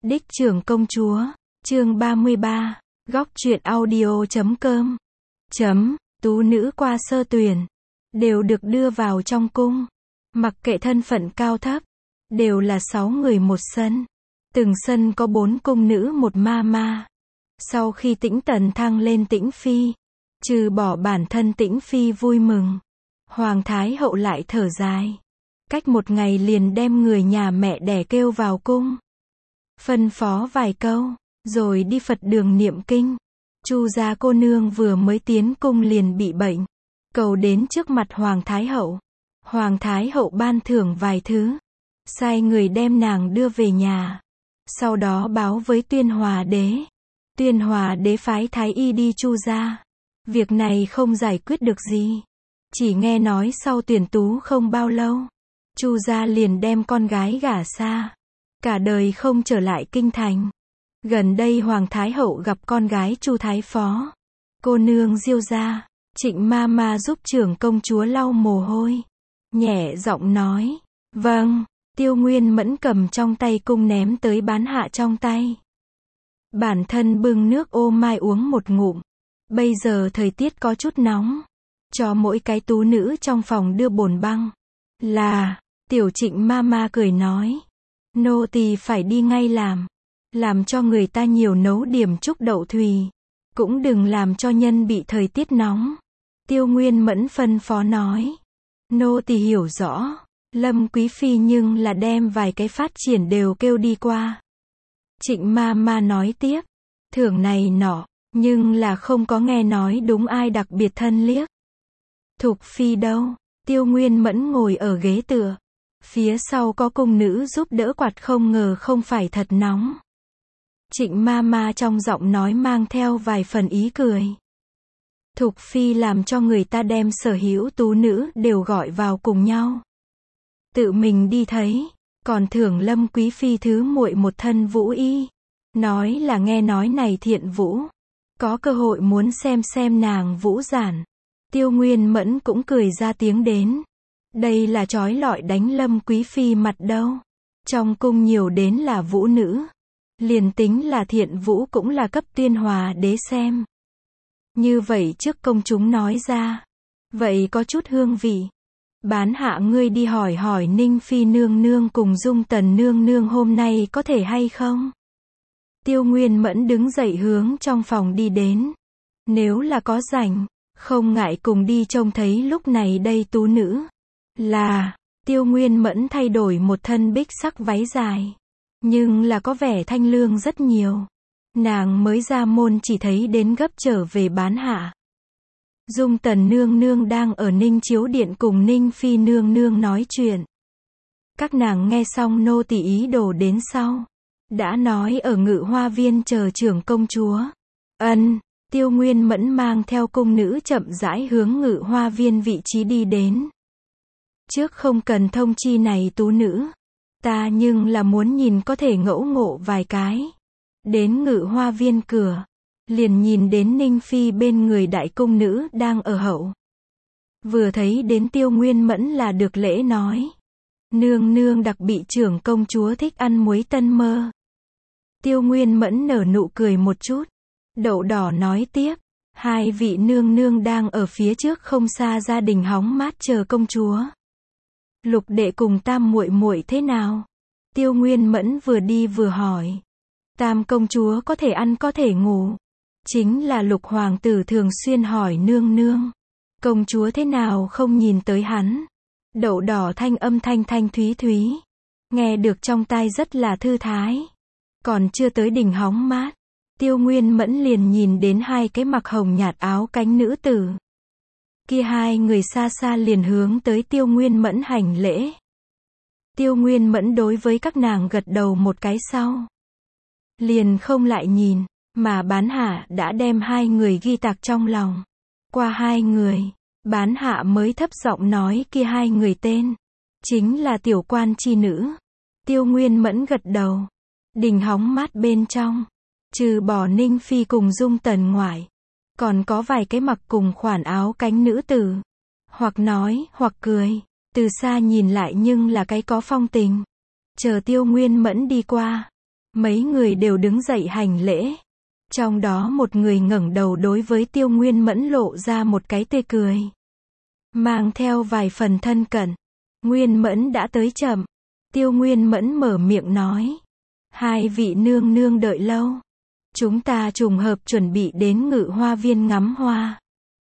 Đích trưởng công chúa, chương 33, góc truyện audio.com. Tú nữ qua sơ tuyển, đều được đưa vào trong cung. Mặc kệ thân phận cao thấp, đều là 6 người một sân. Từng sân có 4 cung nữ một ma ma. Sau khi Tĩnh Tần thăng lên Tĩnh Phi, trừ bỏ bản thân Tĩnh Phi vui mừng, Hoàng Thái Hậu lại thở dài. Cách một ngày liền đem người nhà mẹ đẻ kêu vào cung. Phân phó vài câu, rồi đi Phật đường niệm kinh. Chu gia cô nương vừa mới tiến cung liền bị bệnh, cầu đến trước mặt Hoàng Thái Hậu. Hoàng Thái Hậu ban thưởng vài thứ, sai người đem nàng đưa về nhà. Sau đó báo với Tuyên Hòa đế. Tuyên Hòa đế phái thái y đi Chu gia. Việc này không giải quyết được gì. Chỉ nghe nói sau tuyển tú không bao lâu, Chu gia liền đem con gái gả xa, cả đời không trở lại kinh thành. Gần đây Hoàng Thái Hậu gặp con gái Chu Thái Phó, cô nương Diêu gia. Trịnh ma ma giúp trưởng công chúa lau mồ hôi, nhẹ giọng nói, vâng. Tiêu Nguyên Mẫn cầm trong tay cung ném tới Bán Hạ trong tay. Bản thân bưng nước ô mai uống một ngụm. Bây giờ thời tiết có chút nóng, cho mỗi cái tú nữ trong phòng đưa bồn băng. Là, tiểu Trịnh ma ma cười nói, nô tỳ phải đi ngay làm cho người ta nhiều nấu điểm chúc đậu thùy, cũng đừng làm cho nhân bị thời tiết nóng. Tiêu Nguyên Mẫn phân phó nói, nô tỳ hiểu rõ. Lâm quý phi nhưng là đem vài cái phát triển đều kêu đi qua. Trịnh ma ma nói tiếp, thưởng này nọ, nhưng là không có nghe nói đúng ai đặc biệt thân liếc. Thục phi đâu? Tiêu Nguyên Mẫn ngồi ở ghế tựa, phía sau có cung nữ giúp đỡ quạt, không ngờ không phải thật nóng. Trịnh ma ma trong giọng nói mang theo vài phần ý cười. Thục phi làm cho người ta đem sở hữu tú nữ đều gọi vào cùng nhau, tự mình đi thấy, còn thưởng Lâm quý phi thứ muội một thân vũ y. Nói là nghe nói này Thiện Vũ có cơ hội muốn xem nàng vũ giản. Tiêu Nguyên Mẫn cũng cười ra tiếng đến. Đây là trói lọi đánh Lâm quý phi mặt đâu. Trong cung nhiều đến là vũ nữ, liền tính là Thiện Vũ cũng là cấp Tuyên Hòa đế xem. Như vậy trước công chúng nói ra, vậy có chút hương vị. Bán Hạ ngươi đi hỏi Ninh Phi nương nương cùng Dung Tần nương nương hôm nay có thể hay không? Tiêu Nguyên Mẫn đứng dậy hướng trong phòng đi đến. Nếu là có rảnh, không ngại cùng đi trông thấy lúc này đây tú nữ. Là, Tiêu Nguyên Mẫn thay đổi một thân bích sắc váy dài, nhưng là có vẻ thanh lương rất nhiều. Nàng mới ra môn chỉ thấy đến gấp trở về Bán Hạ. Dung Tần nương nương đang ở Ninh Chiếu Điện cùng Ninh Phi nương nương nói chuyện. Các nàng nghe xong nô tỳ ý đồ đến sau, đã nói ở Ngự Hoa Viên chờ trưởng công chúa. Ân. Tiêu Nguyên Mẫn mang theo cung nữ chậm rãi hướng Ngự Hoa Viên vị trí đi đến. Trước không cần thông chi này tú nữ, ta nhưng là muốn nhìn có thể ngẫu ngộ vài cái. Đến Ngự Hoa Viên cửa, liền nhìn đến Ninh Phi bên người đại cung nữ đang ở hậu. Vừa thấy đến Tiêu Nguyên Mẫn là được lễ nói, nương nương đặc bị trưởng công chúa thích ăn muối tân mơ. Tiêu Nguyên Mẫn nở nụ cười một chút, đậu đỏ nói tiếp, hai vị nương nương đang ở phía trước không xa gia đình hóng mát chờ công chúa. Lục đệ cùng tam muội muội thế nào? Tiêu Nguyên Mẫn vừa đi vừa hỏi. Tam công chúa có thể ăn có thể ngủ. Chính là Lục hoàng tử thường xuyên hỏi nương nương, công chúa thế nào không nhìn tới hắn. Đậu đỏ thanh âm thanh thúy thúy, nghe được trong tai rất là thư thái. Còn chưa tới đỉnh hóng mát, Tiêu Nguyên Mẫn liền nhìn đến hai cái mặc hồng nhạt áo cánh nữ tử. Kia hai người xa xa liền hướng tới Tiêu Nguyên Mẫn hành lễ. Tiêu Nguyên Mẫn đối với các nàng gật đầu một cái sau, liền không lại nhìn, mà Bán Hạ đã đem hai người ghi tạc trong lòng. Qua hai người, Bán Hạ mới thấp giọng nói kia hai người tên, chính là tiểu quan chi nữ. Tiêu Nguyên Mẫn gật đầu. Đình hóng mát bên trong, trừ bỏ Ninh Phi cùng Dung Tần ngoại, còn có vài cái mặc cùng khoản áo cánh nữ tử. Hoặc nói, hoặc cười, từ xa nhìn lại nhưng là cái có phong tình. Chờ Tiêu Nguyên Mẫn đi qua, Mấy người đều đứng dậy hành lễ. Trong đó một người ngẩng đầu đối với Tiêu Nguyên Mẫn lộ ra một cái tươi cười, mang theo vài phần thân cận. Nguyên Mẫn đã tới chậm. Tiêu Nguyên Mẫn mở miệng nói. Hai vị nương nương đợi lâu. Chúng ta trùng hợp chuẩn bị đến Ngự Hoa Viên ngắm hoa.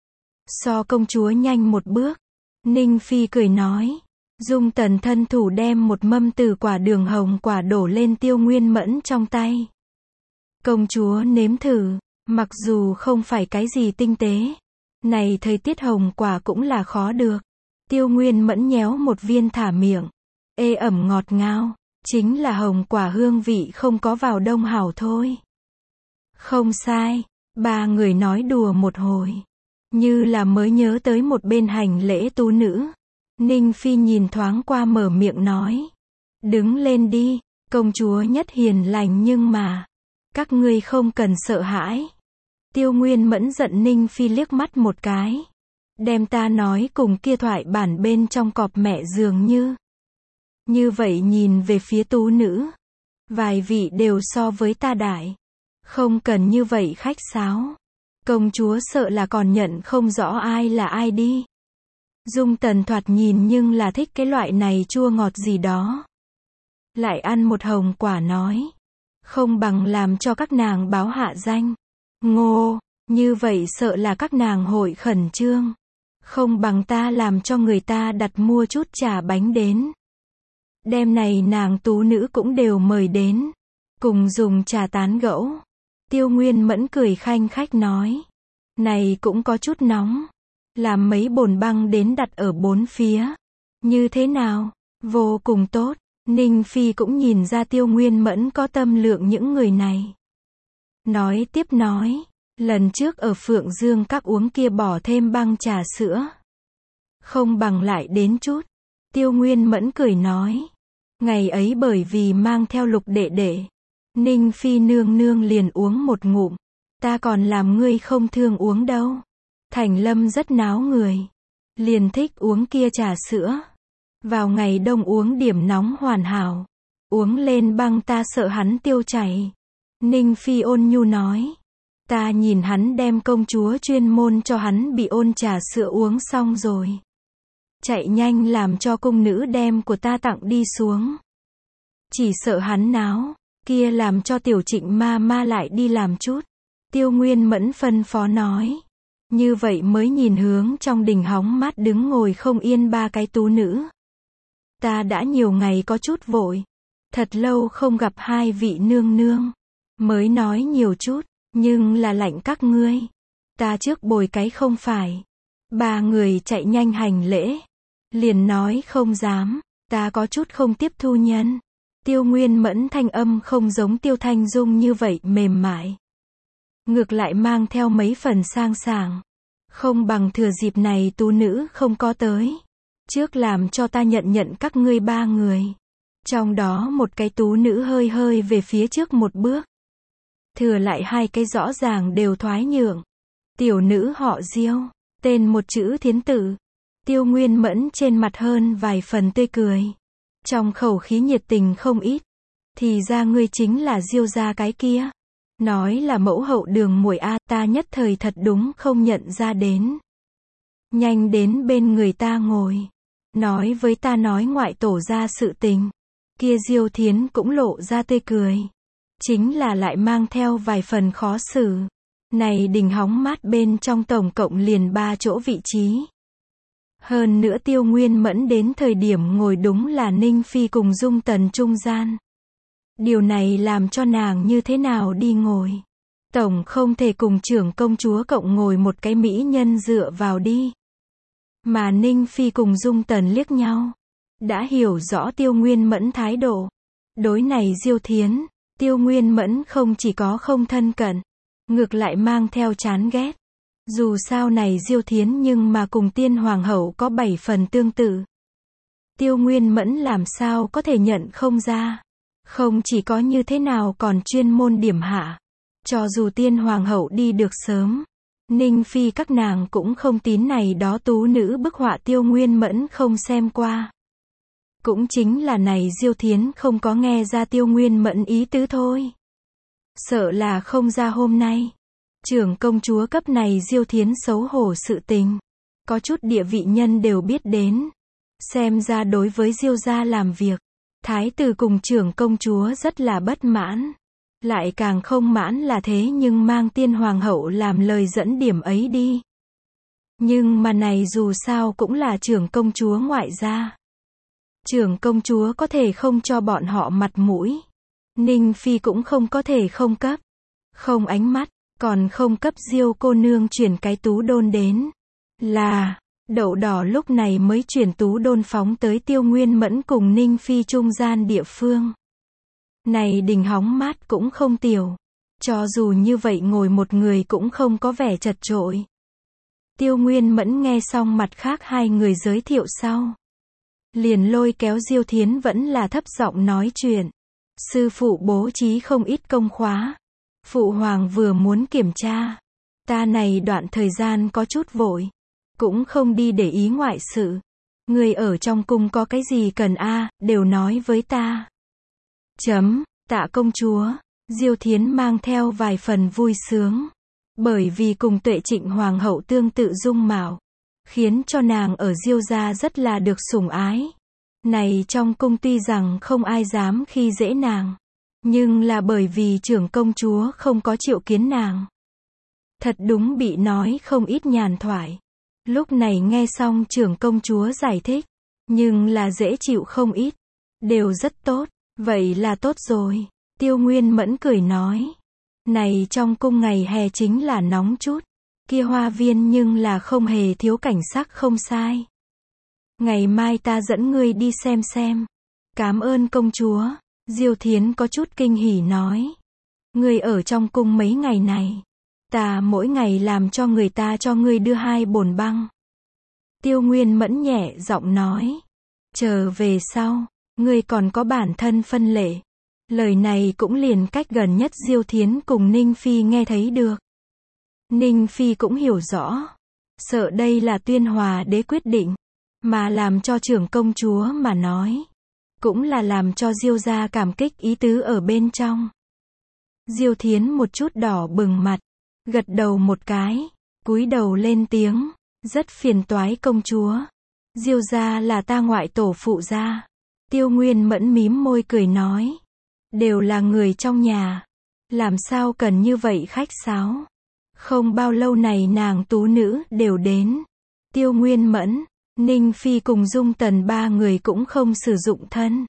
So công chúa nhanh một bước. Ninh Phi cười nói. Dung Tần thân thủ đem một mâm từ quả đường hồng quả đổ lên Tiêu Nguyên Mẫn trong tay. Công chúa nếm thử, mặc dù không phải cái gì tinh tế. Này thời tiết hồng quả cũng là khó được. Tiêu Nguyên Mẫn nhéo một viên thả miệng. Ê ẩm ngọt ngào, chính là hồng quả hương vị không có vào đông hảo thôi. Không sai, ba người nói đùa một hồi. Như là mới nhớ tới một bên hành lễ tú nữ. Ninh Phi nhìn thoáng qua mở miệng nói. Đứng lên đi, công chúa nhất hiền lành nhưng mà. Các ngươi không cần sợ hãi. Tiêu Nguyên Mẫn giận Ninh Phi liếc mắt một cái. Đem ta nói cùng kia thoại bản bên trong cọp mẹ dường như. Như vậy nhìn về phía tú nữ. Vài vị đều so với ta đại. Không cần như vậy khách sáo. Công chúa sợ là còn nhận không rõ ai là ai đi. Dung Tần thoạt nhìn nhưng là thích cái loại này chua ngọt gì đó. Lại ăn một hồng quả nói. Không bằng làm cho các nàng báo hạ danh. Ngô, như vậy sợ là các nàng hội khẩn trương. Không bằng ta làm cho người ta đặt mua chút trà bánh đến. Đêm này nàng tú nữ cũng đều mời đến. Cùng dùng trà tán gẫu. Tiêu Nguyên Mẫn cười khanh khách nói. Này cũng có chút nóng. Làm mấy bồn băng đến đặt ở bốn phía. Như thế nào? Vô cùng tốt. Ninh Phi cũng nhìn ra Tiêu Nguyên Mẫn có tâm lượng những người này. Nói tiếp nói. Lần trước ở Phượng Dương các uống kia bỏ thêm băng trà sữa. Không bằng lại đến chút. Tiêu Nguyên Mẫn cười nói. Ngày ấy bởi vì mang theo Lục đệ đệ. Ninh Phi nương nương liền uống một ngụm. Ta còn làm ngươi không thương uống đâu. Thành Lâm rất náo người. Liền thích uống kia trà sữa. Vào ngày đông uống điểm nóng hoàn hảo. Uống lên băng ta sợ hắn tiêu chảy. Ninh Phi ôn nhu nói. Ta nhìn hắn đem công chúa chuyên môn cho hắn bị ôn trà sữa uống xong rồi. Chạy nhanh làm cho cung nữ đem của ta tặng đi xuống. Chỉ sợ hắn náo. Kia làm cho tiểu Trịnh ma ma lại đi làm chút. Tiêu Nguyên Mẫn phân phó nói. Như vậy mới nhìn hướng trong đình hóng mát đứng ngồi không yên ba cái tú nữ. Ta đã nhiều ngày có chút vội. Thật lâu không gặp hai vị nương nương. Mới nói nhiều chút, nhưng là lạnh các ngươi. Ta trước bồi cái không phải. Ba người chạy nhanh hành lễ. Liền nói không dám, ta có chút không tiếp thu nhân. Tiêu Nguyên Mẫn thanh âm không giống Tiêu Thanh Dung như vậy mềm mại. Ngược lại mang theo mấy phần sang sảng. Không bằng thừa dịp này tú nữ không có tới. Trước làm cho ta nhận các ngươi ba người. Trong đó một cái tú nữ hơi hơi về phía trước một bước. Thừa lại hai cái rõ ràng đều thoái nhượng. Tiểu nữ họ Diêu, tên một chữ Thiến Tử. Tiêu Nguyên Mẫn trên mặt hơn vài phần tươi cười. Trong khẩu khí nhiệt tình không ít. Thì ra ngươi chính là Diêu gia cái kia. Nói là mẫu hậu Đường muội a, ta nhất thời thật đúng không nhận ra đến. Nhanh đến bên người ta ngồi. Nói với ta nói ngoại tổ ra sự tình. Kia Diêu Thiến cũng lộ ra tươi cười. Chính là lại mang theo vài phần khó xử. Này đình hóng mát bên trong tổng cộng liền 3 chỗ vị trí. Hơn nữa Tiêu Nguyên Mẫn đến thời điểm ngồi đúng là Ninh Phi cùng Dung Tần trung gian. Điều này làm cho nàng như thế nào đi ngồi. Tổng không thể cùng trưởng công chúa cộng ngồi một cái mỹ nhân dựa vào đi. Mà Ninh Phi cùng Dung Tần liếc nhau. Đã hiểu rõ Tiêu Nguyên Mẫn thái độ. Đối này Diêu Thiến, Tiêu Nguyên Mẫn không chỉ có không thân cận. Ngược lại mang theo chán ghét. Dù sao này Diêu Thiến nhưng mà cùng Tiên Hoàng hậu có 7 phần tương tự. Tiêu Nguyên Mẫn làm sao có thể nhận không ra. Không chỉ có như thế nào còn chuyên môn điểm hạ. Cho dù Tiên Hoàng hậu đi được sớm. Ninh Phi các nàng cũng không tín này đó tú nữ bức họa Tiêu Nguyên Mẫn không xem qua. Cũng chính là này Diêu Thiến không có nghe ra Tiêu Nguyên Mẫn ý tứ thôi. Sợ là không ra hôm nay. Trưởng công chúa cấp này Diêu Thiến xấu hổ sự tình. Có chút địa vị nhân đều biết đến. Xem ra đối với Diêu gia làm việc, thái tử cùng trưởng công chúa rất là bất mãn. Lại càng không mãn là thế nhưng mang tiên hoàng hậu làm lời dẫn điểm ấy đi. Nhưng mà này dù sao cũng là trưởng công chúa ngoại gia. Trưởng công chúa có thể không cho bọn họ mặt mũi. Ninh Phi cũng không có thể không cấp. Không ánh mắt, còn không cấp Diêu cô nương chuyển cái tú đôn đến. Là, đậu đỏ lúc này mới chuyển tú đôn phóng tới Tiêu Nguyên Mẫn cùng Ninh Phi trung gian địa phương. Này đình hóng mát cũng không tiểu. Cho dù như vậy ngồi một người cũng không có vẻ chật chội. Tiêu Nguyên Mẫn nghe xong mặt khác hai người giới thiệu sau. Liền lôi kéo Diêu Thiến vẫn là thấp giọng nói chuyện. Sư phụ bố trí không ít công khóa. Phụ hoàng vừa muốn kiểm tra. Ta này đoạn thời gian có chút vội. Cũng không đi để ý ngoại sự. Người ở trong cung có cái gì cần đều nói với ta. Tạ công chúa. Diêu Thiến mang theo vài phần vui sướng. Bởi vì cùng Tuệ Trịnh hoàng hậu tương tự dung mạo, khiến cho nàng ở Diêu gia rất là được sủng ái. Này trong cung tuy rằng không ai dám khi dễ nàng, nhưng là bởi vì trưởng công chúa không có triệu kiến nàng. Thật đúng bị nói không ít nhàn thoại. Lúc này nghe xong trưởng công chúa giải thích, nhưng là dễ chịu không ít. Đều rất tốt, vậy là tốt rồi. Tiêu Nguyên Mẫn cười nói. Này trong cung ngày hè chính là nóng chút. Kia hoa viên nhưng là không hề thiếu cảnh sắc không sai. Ngày mai ta dẫn ngươi đi xem. Cảm ơn công chúa. Diêu Thiến có chút kinh hỉ nói. Ngươi ở trong cung mấy ngày này. Ta mỗi ngày làm cho người ta cho ngươi đưa 2 bồn băng. Tiêu Nguyên Mẫn nhẹ giọng nói. Chờ về sau, ngươi còn có bản thân phân lệ. Lời này cũng liền cách gần nhất Diêu Thiến cùng Ninh Phi nghe thấy được. Ninh Phi cũng hiểu rõ. Sợ đây là Tuyên Hòa đế quyết định. Mà làm cho trưởng công chúa mà nói. Cũng là làm cho Diêu gia cảm kích ý tứ ở bên trong. Diêu Thiến một chút đỏ bừng mặt. Gật đầu một cái. Cúi đầu lên tiếng. Rất phiền toái công chúa. Diêu gia là ta ngoại tổ phụ gia. Tiêu Nguyên Mẫn mím môi cười nói. Đều là người trong nhà. Làm sao cần như vậy khách sáo. Không bao lâu này nàng tú nữ đều đến. Tiêu Nguyên Mẫn, Ninh Phi cùng Dung Tần 3 người cũng không sử dụng thân.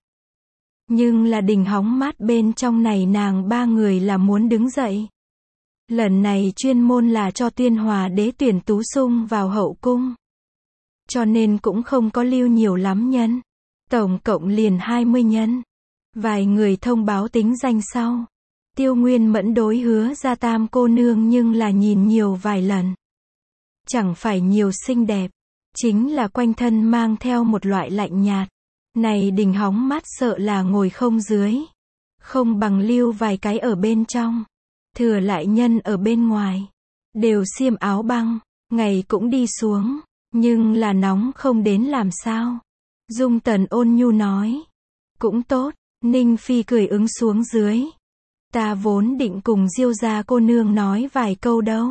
Nhưng là đình hóng mát bên trong này nàng 3 người là muốn đứng dậy. Lần này chuyên môn là cho Tuyên Hòa đế tuyển tú sung vào hậu cung. Cho nên cũng không có lưu nhiều lắm nhân. Tổng cộng liền 20 nhân. Vài người thông báo tính danh sau. Tiêu Nguyên Mẫn đối Hứa gia tam cô nương nhưng là nhìn nhiều vài lần. Chẳng phải nhiều xinh đẹp. Chính là quanh thân mang theo một loại lạnh nhạt. Này đình hóng mát sợ là ngồi không dưới. Không bằng lưu vài cái ở bên trong. Thừa lại nhân ở bên ngoài. Đều xiêm áo băng. Ngày cũng đi xuống. Nhưng là nóng không đến làm sao. Dung Tần ôn nhu nói. Cũng tốt. Ninh Phi cười ứng xuống dưới. Ta vốn định cùng Diêu gia cô nương nói vài câu đâu.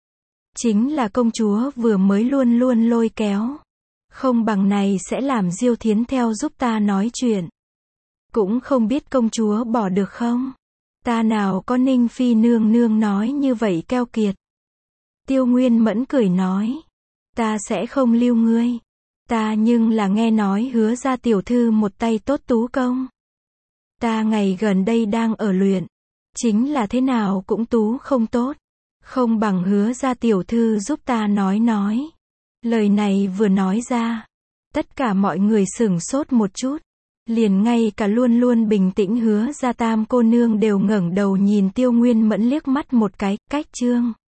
Chính là công chúa vừa mới luôn luôn lôi kéo. Không bằng này sẽ làm Diêu Thiến theo giúp ta nói chuyện. Cũng không biết công chúa bỏ được không? Ta nào có Ninh Phi nương nương nói như vậy keo kiệt. Tiêu Nguyên Mẫn cười nói. Ta sẽ không lưu ngươi. Ta nhưng là nghe nói Hứa gia tiểu thư một tay tốt tú công. Ta ngày gần đây đang ở luyện. Chính là thế nào cũng tú không tốt. Không bằng Hứa gia tiểu thư giúp ta nói. Lời này vừa nói ra. Tất cả mọi người sửng sốt một chút. Liền ngay cả luôn luôn bình tĩnh Hứa gia tam cô nương đều ngẩng đầu nhìn Tiêu Nguyên Mẫn liếc mắt một cái, cách chương.